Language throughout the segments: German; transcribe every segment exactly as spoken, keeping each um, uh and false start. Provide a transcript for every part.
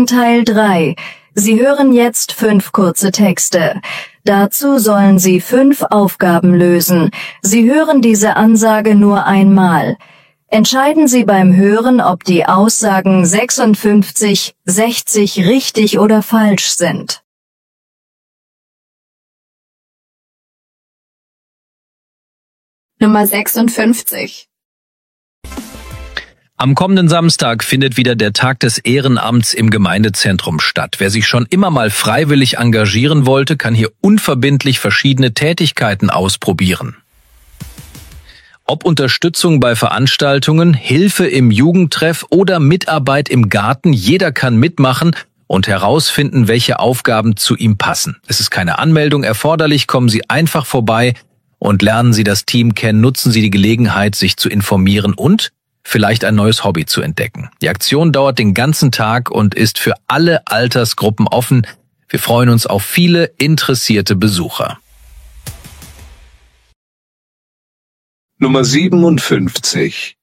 Training Teil drei. Sie hören jetzt fünf kurze Texte. Dazu sollen Sie fünf Aufgaben lösen. Sie hören diese Ansage nur einmal. Entscheiden Sie beim Hören, ob die Aussagen sechsundfünfzig, sechzig richtig oder falsch sind. Nummer sechsundfünfzig. Am kommenden Samstag findet wieder der Tag des Ehrenamts im Gemeindezentrum statt. Wer sich schon immer mal freiwillig engagieren wollte, kann hier unverbindlich verschiedene Tätigkeiten ausprobieren. Ob Unterstützung bei Veranstaltungen, Hilfe im Jugendtreff oder Mitarbeit im Garten, jeder kann mitmachen und herausfinden, welche Aufgaben zu ihm passen. Es ist keine Anmeldung erforderlich, kommen Sie einfach vorbei und lernen Sie das Team kennen, nutzen Sie die Gelegenheit, sich zu informieren und vielleicht ein neues Hobby zu entdecken. Die Aktion dauert den ganzen Tag und ist für alle Altersgruppen offen. Wir freuen uns auf viele interessierte Besucher. Nummer siebenundfünfzig.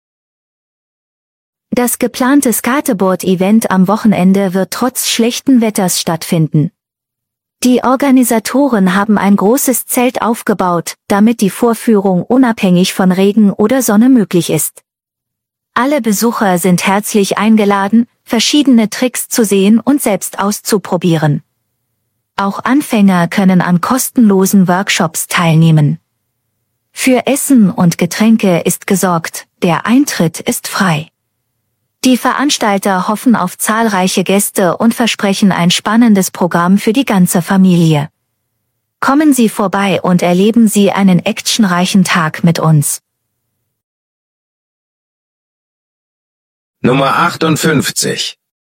Das geplante Skateboard-Event am Wochenende wird trotz schlechten Wetters stattfinden. Die Organisatoren haben ein großes Zelt aufgebaut, damit die Vorführung unabhängig von Regen oder Sonne möglich ist. Alle Besucher sind herzlich eingeladen, verschiedene Tricks zu sehen und selbst auszuprobieren. Auch Anfänger können an kostenlosen Workshops teilnehmen. Für Essen und Getränke ist gesorgt, der Eintritt ist frei. Die Veranstalter hoffen auf zahlreiche Gäste und versprechen ein spannendes Programm für die ganze Familie. Kommen Sie vorbei und erleben Sie einen actionreichen Tag mit uns. Nummer achtundfünfzig.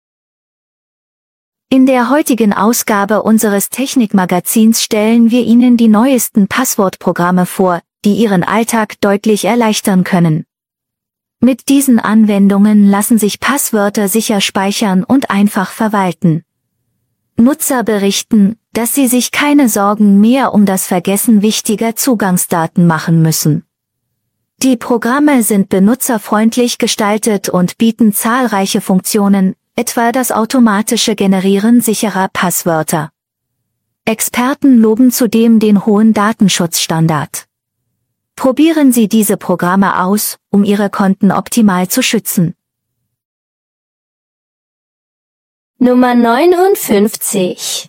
In der heutigen Ausgabe unseres Technikmagazins stellen wir Ihnen die neuesten Passwortprogramme vor, die Ihren Alltag deutlich erleichtern können. Mit diesen Anwendungen lassen sich Passwörter sicher speichern und einfach verwalten. Nutzer berichten, dass sie sich keine Sorgen mehr um das Vergessen wichtiger Zugangsdaten machen müssen. Die Programme sind benutzerfreundlich gestaltet und bieten zahlreiche Funktionen, etwa das automatische Generieren sicherer Passwörter. Experten loben zudem den hohen Datenschutzstandard. Probieren Sie diese Programme aus, um Ihre Konten optimal zu schützen. Nummer neunundfünfzig.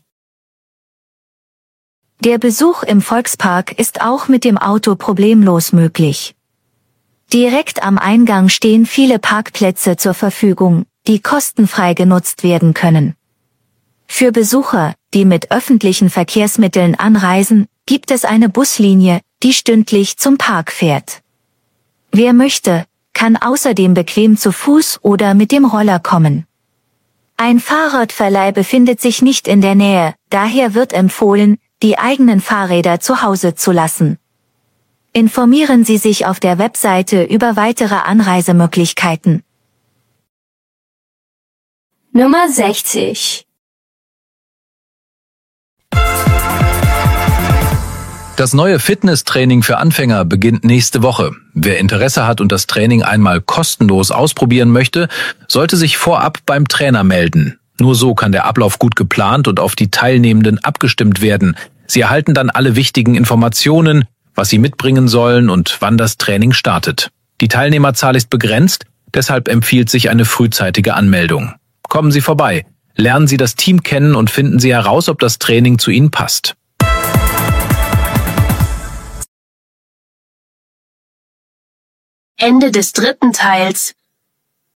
Der Besuch im Volkspark ist auch mit dem Auto problemlos möglich. Direkt am Eingang stehen viele Parkplätze zur Verfügung, die kostenfrei genutzt werden können. Für Besucher, die mit öffentlichen Verkehrsmitteln anreisen, gibt es eine Buslinie, die stündlich zum Park fährt. Wer möchte, kann außerdem bequem zu Fuß oder mit dem Roller kommen. Ein Fahrradverleih befindet sich nicht in der Nähe, daher wird empfohlen, die eigenen Fahrräder zu Hause zu lassen. Informieren Sie sich auf der Webseite über weitere Anreisemöglichkeiten. Nummer sechzig. Das neue Fitnesstraining für Anfänger beginnt nächste Woche. Wer Interesse hat und das Training einmal kostenlos ausprobieren möchte, sollte sich vorab beim Trainer melden. Nur so kann der Ablauf gut geplant und auf die Teilnehmenden abgestimmt werden. Sie erhalten dann alle wichtigen Informationen, was sie mitbringen sollen und wann das Training startet. Die Teilnehmerzahl ist begrenzt, deshalb empfiehlt sich eine frühzeitige Anmeldung. Kommen Sie vorbei, lernen Sie das Team kennen und finden Sie heraus, ob das Training zu Ihnen passt. Ende des dritten Teils.